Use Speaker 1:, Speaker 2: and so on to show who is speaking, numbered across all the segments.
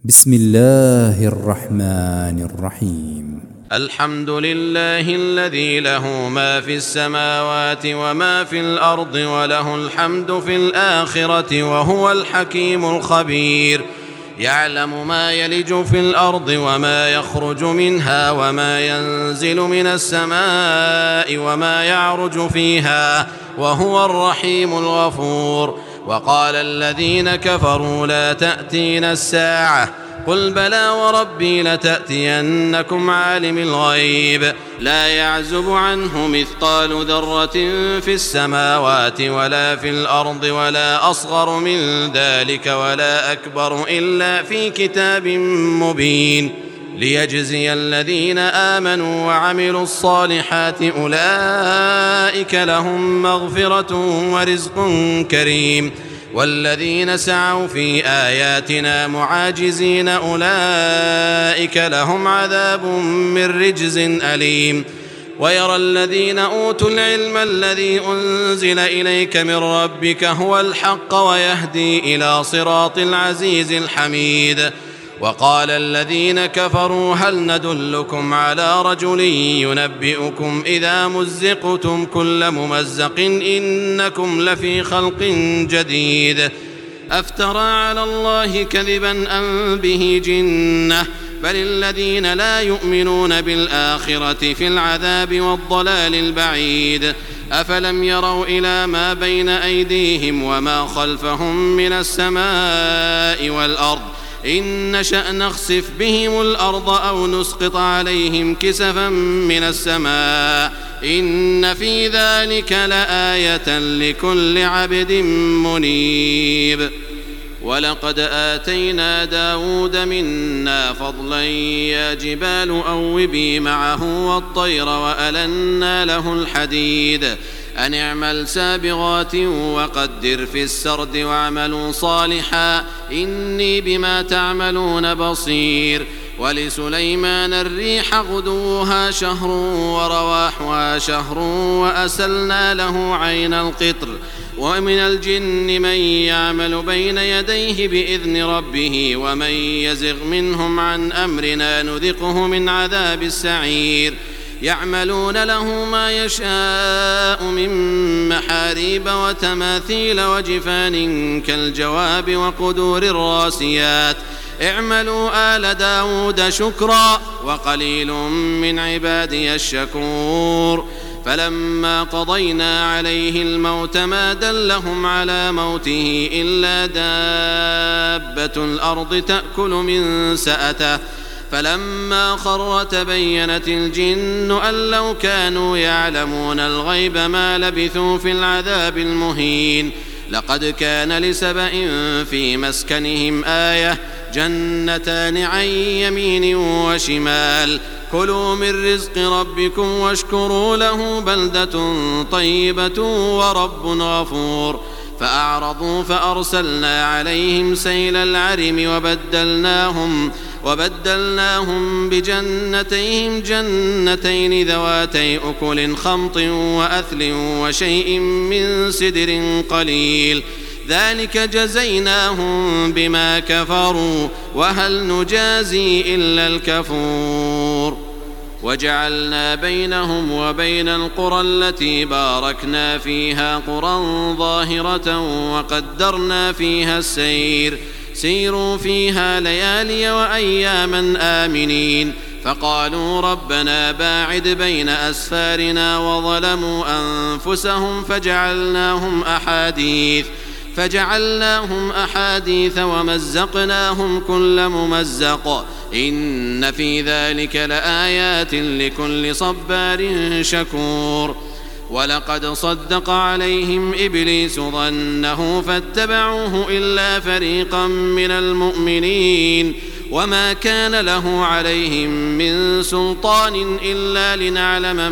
Speaker 1: بسم الله الرحمن الرحيم.
Speaker 2: الحمد لله الذي له ما في السماوات وما في الأرض وله الحمد في الآخرة وهو الحكيم الخبير. يعلم ما يلج في الأرض وما يخرج منها وما ينزل من السماء وما يعرج فيها وهو الرحيم الغفور. وقال الذين كفروا لا تأتينا الساعة قل بلى وربي لتأتينكم عالم الغيب لا يعزب عنه مثقال ذرة في السماوات ولا في الأرض ولا أصغر من ذلك ولا أكبر إلا في كتاب مبين ليجزي الذين آمنوا وعملوا الصالحات أولئك لهم مغفرة ورزق كريم. والذين سعوا في آياتنا معاجزين أولئك لهم عذاب من رجز أليم. ويرى الذين أوتوا العلم الذي أنزل إليك من ربك هو الحق ويهدي إلى صراط العزيز الحميد. وقال الذين كفروا هل ندلكم على رجل ينبئكم إذا مزقتم كل ممزق إنكم لفي خلق جديد أفترى على الله كذبا أم به جنة بل الذين لا يؤمنون بالآخرة في العذاب والضلال البعيد. أفلم يروا إلى ما بين أيديهم وما خلفهم من السماء والأرض إن نشأ نخسف بهم الأرض أو نسقط عليهم كسفا من السماء إن في ذلك لآية لكل عبد منيب. ولقد آتينا داود منا فضلا يا جبال أوبي معه والطير وألنا له الحديد أن اعمل سابغات وقدر في السرد واعملوا صالحا إني بما تعملون بصير. ولسليمان الريح غدوها شهر ورواحها شهر وأسلنا له عين القطر ومن الجن من يعمل بين يديه بإذن ربه ومن يزغ منهم عن أمرنا نذقه من عذاب السعير. يعملون له ما يشاء من محاريب وتماثيل وجفان كالجواب وقدور الراسيات اعملوا آل داود شكرا وقليل من عبادي الشكور. فلما قضينا عليه الموت ما دلهم على موته إلا دابة الأرض تأكل من سأته فلما خر تبينت الجن أن لو كانوا يعلمون الغيب ما لبثوا في العذاب المهين. لقد كان لسبأ في مسكنهم آية جنتان عن يمين وشمال كلوا من رزق ربكم واشكروا له بلدة طيبة ورب غفور. فأعرضوا فأرسلنا عليهم سيل العرم وبدلناهم بجنتيهم جنتين ذواتي أكل خمط وأثل وشيء من سدر قليل ذلك جزيناهم بما كفروا وهل نجازي إلا الكفور. وجعلنا بينهم وبين القرى التي باركنا فيها قرى ظاهرة وقدرنا فيها السير سيروا فيها ليالي وأياما آمنين. فقالوا ربنا باعد بين أسفارنا وظلموا أنفسهم فجعلناهم أحاديث ومزقناهم كل ممزق إن في ذلك لآيات لكل صبار شكور. ولقد صدق عليهم إبليس ظنه فاتبعوه إلا فريقا من المؤمنين وما كان له عليهم من سلطان إلا لنعلم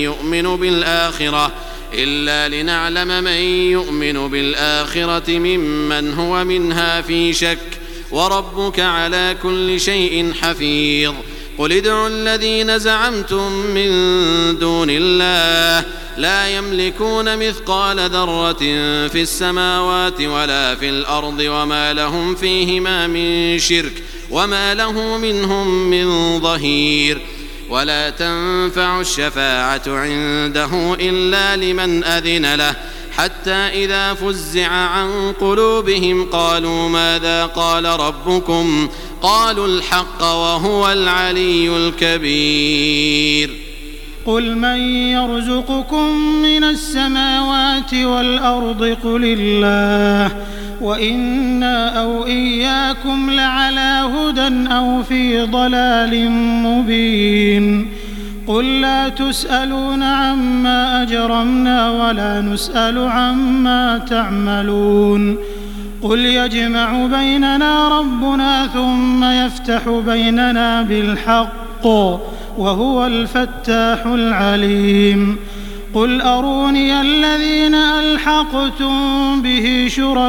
Speaker 2: من يؤمن بالآخرة ممن هو منها في شك وربك على كل شيء حفيظ. قل ادعوا الذين زعمتم من دون الله لا يملكون مثقال ذرة في السماوات ولا في الأرض وما لهم فيهما من شرك وما له منهم من ظهير ولا تنفع الشفاعة عنده إلا لمن أذن له حتى إذا فزع عن قلوبهم قالوا ماذا قال ربكم قالوا الحق وهو العلي الكبير
Speaker 3: قل من يرزقكم من السماوات والأرض قل الله وإنا أو إياكم لعلى هدى أو في ضلال مبين قل لا تسألون عما أجرمنا ولا نسأل عما تعملون قل يجمع بيننا ربنا ثم يفتح بيننا بالحق وهو الفتاح العليم قل أروني الذين ألحقتم به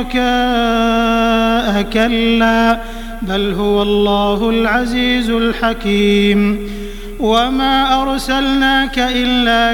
Speaker 3: شركاء كلا بل هو الله العزيز الحكيم وما أرسلناك إلا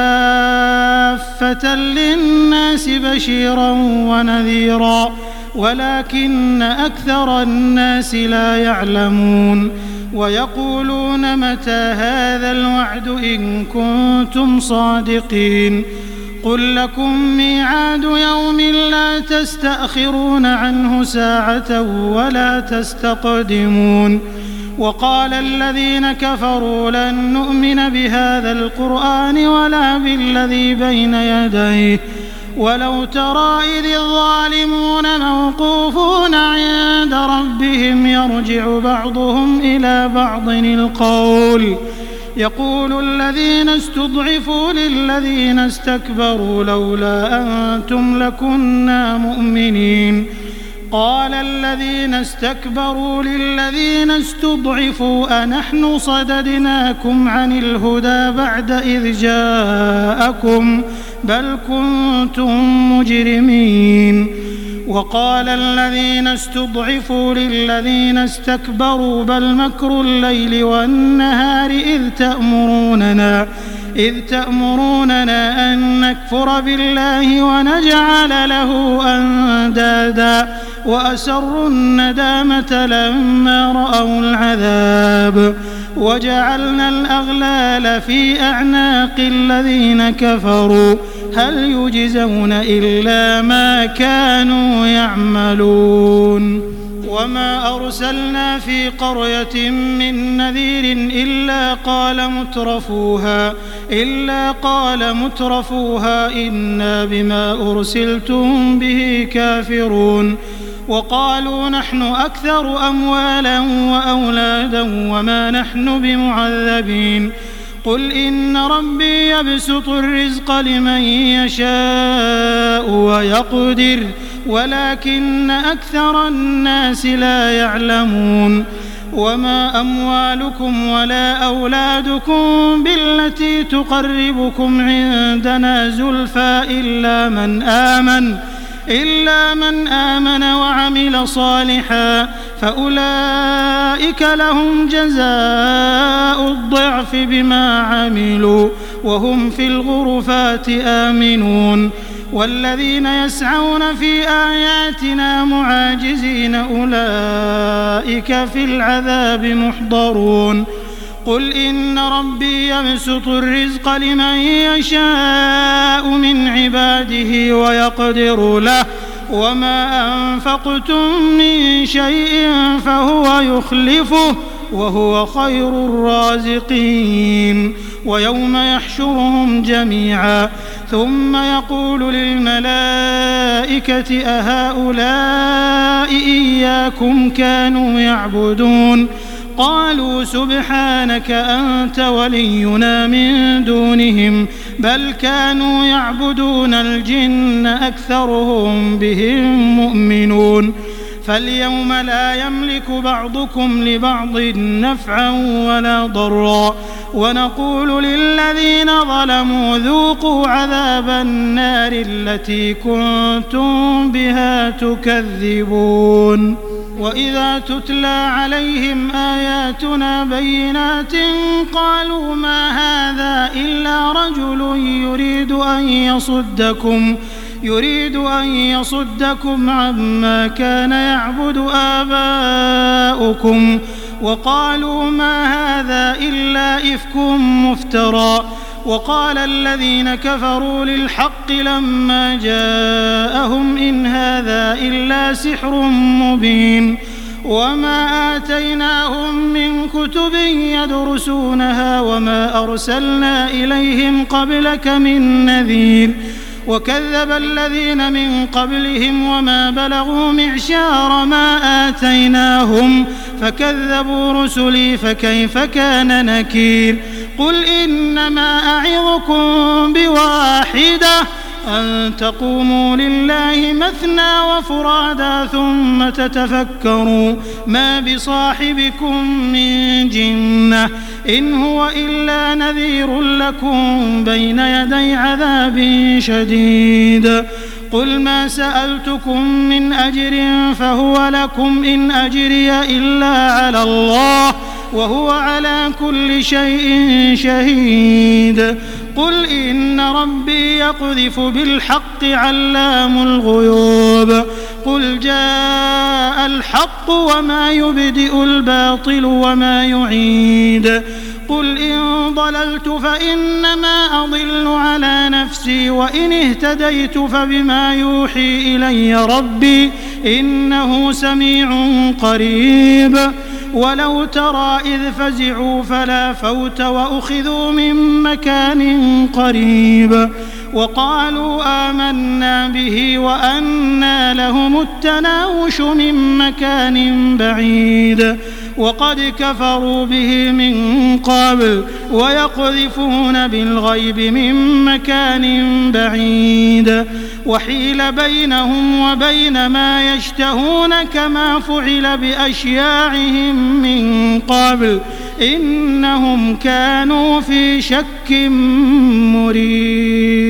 Speaker 3: كافة للناس بشيرا ونذيرا ولكن أكثر الناس لا يعلمون ويقولون متى هذا الوعد إن كنتم صادقين قل لكم ميعاد يوم لا تستأخرون عنه ساعة ولا تستقدمون وقال الذين كفروا لن نؤمن بهذا القرآن ولا بالذي بين يديه ولو ترى إذ الظالمون موقوفون عند ربهم يرجع بعضهم إلى بعض القول يقول الذين استضعفوا للذين استكبروا لولا أنتم لكنا مؤمنين قال الذين استكبروا للذين استضعفوا أنحن صددناكم عن الهدى بعد إذ جاءكم بل كنتم مجرمين وقال الذين استضعفوا للذين استكبروا بل مكر الليل والنهار إذ تأمروننا أن نكفر بالله ونجعل له أندادا وأسروا الندامة لما رأوا العذاب وجعلنا الأغلال في أعناق الذين كفروا هل يجزون إلا ما كانوا يعملون وما أرسلنا في قرية من نذير إلا قال مترفوها إنا بما أرسلتم به كافرون وقالوا نحن أكثر أموالا وأولادا وما نحن بمعذبين قل إن ربي يبسط الرزق لمن يشاء ويقدر ولكن أكثر الناس لا يعلمون وما أموالكم ولا أولادكم بالتي تقربكم عندنا زلفى إلا من آمن وعمل صالحا فأولئك لهم جزاء الضعف بما عملوا وهم في الغرفات آمنون والذين يسعون في آياتنا معاجزين أولئك في العذاب محضرون قل إن ربي يبسط الرزق لمن يشاء من عباده ويقدر له وما أنفقتم من شيء فهو يخلفه وهو خير الرازقين ويوم يحشرهم جميعا ثم يقول للملائكة أهؤلاء إياكم كانوا يعبدون قالوا سبحانك أنت ولينا من دونهم بل كانوا يعبدون الجن أكثرهم بهم مؤمنون فاليوم لا يملك بعضكم لبعض نفعا ولا ضرا ونقول للذين ظلموا ذوقوا عذاب النار التي كنتم بها تكذبون وإذا تتلى عليهم آياتنا بينات قالوا ما هذا إلا رجل يريد أن يصدكم عما كان يعبد آباؤكم وقالوا ما هذا إلا إفك مفترى. وقال الذين كفروا للحق لما جاءهم إن هذا إلا سحر مبين. وما آتيناهم من كتب يدرسونها وما أرسلنا إليهم قبلك من نذير. وكذب الذين من قبلهم وما بلغوا معشار ما آتيناهم فكذبوا رسلي فكيف كان نكير. قل إنما أعظكم بواحدة أن تقوموا لله مثنى وفرادا ثم تتفكروا ما بصاحبكم من جنة إن هو إلا نذير لكم بين يدي عذاب شديد. قل ما سألتكم من أجر فهو لكم إن أجري إلا على الله وهو على كل شيء شهيد. قل إن ربي يقذف بالحق علام الغيوب. قل جاء الحق وما يبدئ الباطل وما يعيد. قل إن ضللت فإنما أضل على نفسي وإن اهتديت فبما يوحي إلي ربي إنه سميع قريب. ولو ترى إذ فزعوا فلا فوت وأخذوا من مكان قريب وقالوا آمنا به وأنى لهم التناوش من مكان بعيد وقد كفروا به من قبل ويقذفون بالغيب من مكان بعيد. وحيل بينهم وبين ما يشتهون كما فعل بأشياعهم من قبل إنهم كانوا في شك مريب.